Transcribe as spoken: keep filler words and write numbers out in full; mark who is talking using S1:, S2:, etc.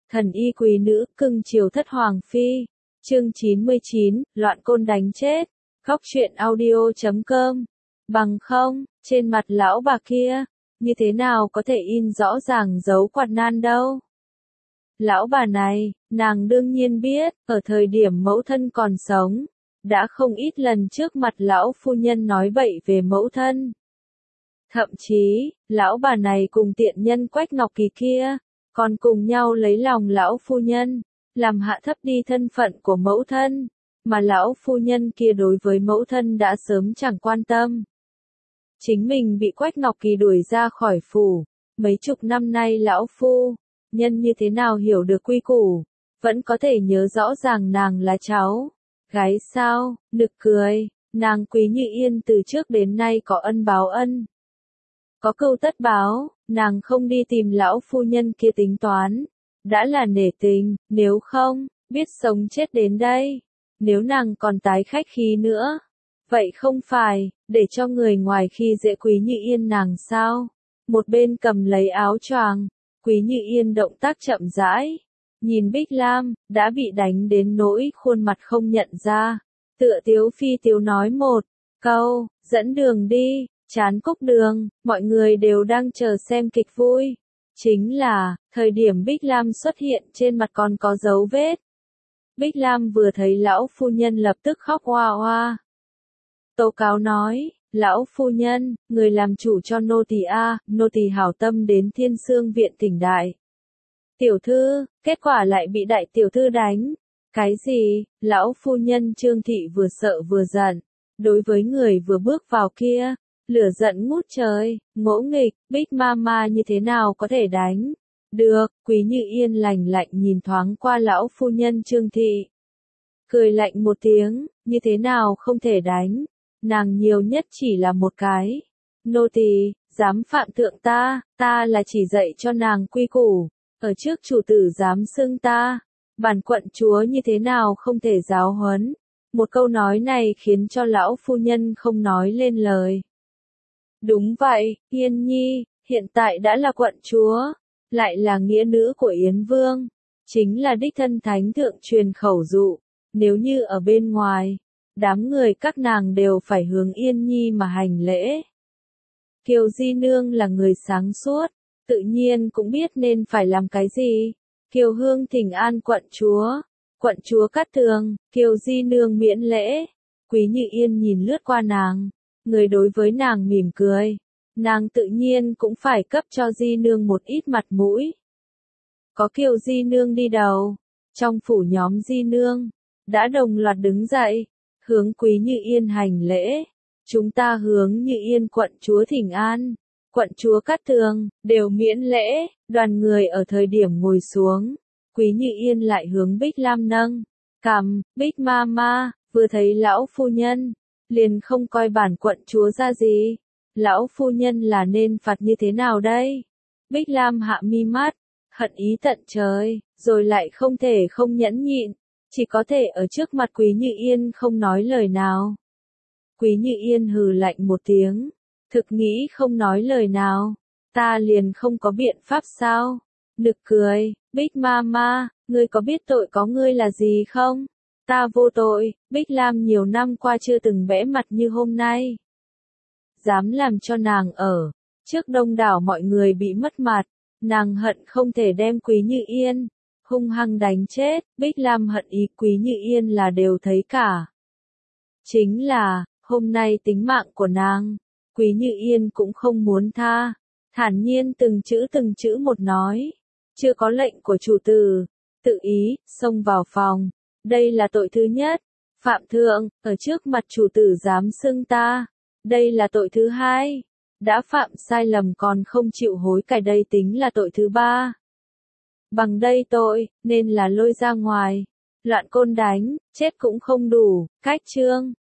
S1: Thần y quý nữ, cưng chiều thất hoàng phi. Chương chín mươi chín, loạn côn đánh chết. Góc truyện audio chấm com. Bằng không, trên mặt lão bà kia, như thế nào có thể in rõ ràng dấu quạt nan đâu. Lão bà này, nàng đương nhiên biết, ở thời điểm mẫu thân còn sống, đã không ít lần trước mặt lão phu nhân nói bậy về mẫu thân. Thậm chí, lão bà này cùng tiện nhân Quách Ngọc Kỳ kia, còn cùng nhau lấy lòng lão phu nhân, làm hạ thấp đi thân phận của mẫu thân, mà lão phu nhân kia đối với mẫu thân đã sớm chẳng quan tâm. Chính mình bị Quách Ngọc Kỳ đuổi ra khỏi phủ, mấy chục năm nay lão phu nhân như thế nào hiểu được quy củ, vẫn có thể nhớ rõ ràng nàng là cháu gái sao, nực cười, nàng Quý Như Yên từ trước đến nay có ân báo ân, có câu tất báo, nàng không đi tìm lão phu nhân kia tính toán, đã là nể tình, nếu không, biết sống chết đến đây, nếu nàng còn tái khách khí nữa, vậy không phải, để cho người ngoài khi dễ Quý Như Yên nàng sao? Một bên cầm lấy áo choàng, Quý Như Yên động tác chậm rãi, nhìn Bích Lam, đã bị đánh đến nỗi khuôn mặt không nhận ra, tựa tiếu phi tiếu nói một câu, dẫn đường đi. Chán cúc đường, mọi người đều đang chờ xem kịch vui. Chính là, thời điểm Bích Lam xuất hiện trên mặt còn có dấu vết. Bích Lam vừa thấy lão phu nhân lập tức khóc oa oa. Tố cáo nói, lão phu nhân, người làm chủ cho nô tỳ a, nô tỳ hảo tâm đến Thiên Sương viện thỉnh đại tiểu thư, kết quả lại bị đại tiểu thư đánh. Cái gì? Lão phu nhân Trương thị vừa sợ vừa giận, đối với người vừa bước vào kia, lửa giận ngút trời, ngỗ nghịch, Bích Mama như thế nào có thể đánh? Được, Quý Như Yên lạnh lạnh nhìn thoáng qua lão phu nhân Trương thị. Cười lạnh một tiếng, như thế nào không thể đánh? Nàng nhiều nhất chỉ là một cái. Nô tỳ, dám phạm thượng ta, ta là chỉ dạy cho nàng quy củ. Ở trước chủ tử dám xưng ta. Bản quận chúa như thế nào không thể giáo huấn? Một câu nói này khiến cho lão phu nhân không nói lên lời. Đúng vậy, Yên Nhi, hiện tại đã là quận chúa, lại là nghĩa nữ của Yến Vương, chính là đích thân thánh thượng truyền khẩu dụ, nếu như ở bên ngoài, đám người các nàng đều phải hướng Yên Nhi mà hành lễ. Kiều Di Nương là người sáng suốt, tự nhiên cũng biết nên phải làm cái gì. Kiều Hương thỉnh an quận chúa, quận chúa Cát Tường, Kiều Di Nương miễn lễ, Quý Như Yên nhìn lướt qua nàng. Người đối với nàng mỉm cười, nàng tự nhiên cũng phải cấp cho Di Nương một ít mặt mũi. Có Kiều Di Nương đi đầu, trong phủ nhóm Di Nương, đã đồng loạt đứng dậy, hướng Quý Như Yên hành lễ. Chúng ta hướng Như Yên quận chúa thỉnh an, quận chúa Cát Tường, đều miễn lễ, đoàn người ở thời điểm ngồi xuống. Quý Như Yên lại hướng Bích Lam nâng cằm, Bích Mama, vừa thấy lão phu nhân, liền không coi bản quận chúa ra gì. Lão phu nhân là nên phạt như thế nào đây? Bích Lam hạ mi mắt, hận ý tận trời, rồi lại không thể không nhẫn nhịn, chỉ có thể ở trước mặt Quý Như Yên không nói lời nào. Quý Như Yên hừ lạnh một tiếng, thực nghĩ không nói lời nào, ta liền không có biện pháp sao? Nực cười, Bích Mama, ngươi có biết tội có ngươi là gì không? Ta vô tội, Bích Lam nhiều năm qua chưa từng bẽ mặt như hôm nay. Dám làm cho nàng ở trước đông đảo mọi người bị mất mặt, nàng hận không thể đem Quý Như Yên hung hăng đánh chết. Bích Lam hận ý Quý Như Yên là đều thấy cả. Chính là, hôm nay tính mạng của nàng, Quý Như Yên cũng không muốn tha, thản nhiên từng chữ từng chữ một nói. Chưa có lệnh của chủ tử, tự ý, xông vào phòng. Đây là tội thứ nhất, phạm thượng, ở trước mặt chủ tử dám xưng ta. Đây là tội thứ hai, đã phạm sai lầm còn không chịu hối cải, đây tính là tội thứ ba. Bằng đây tội, nên là lôi ra ngoài, loạn côn đánh, chết cũng không đủ. Cách chương,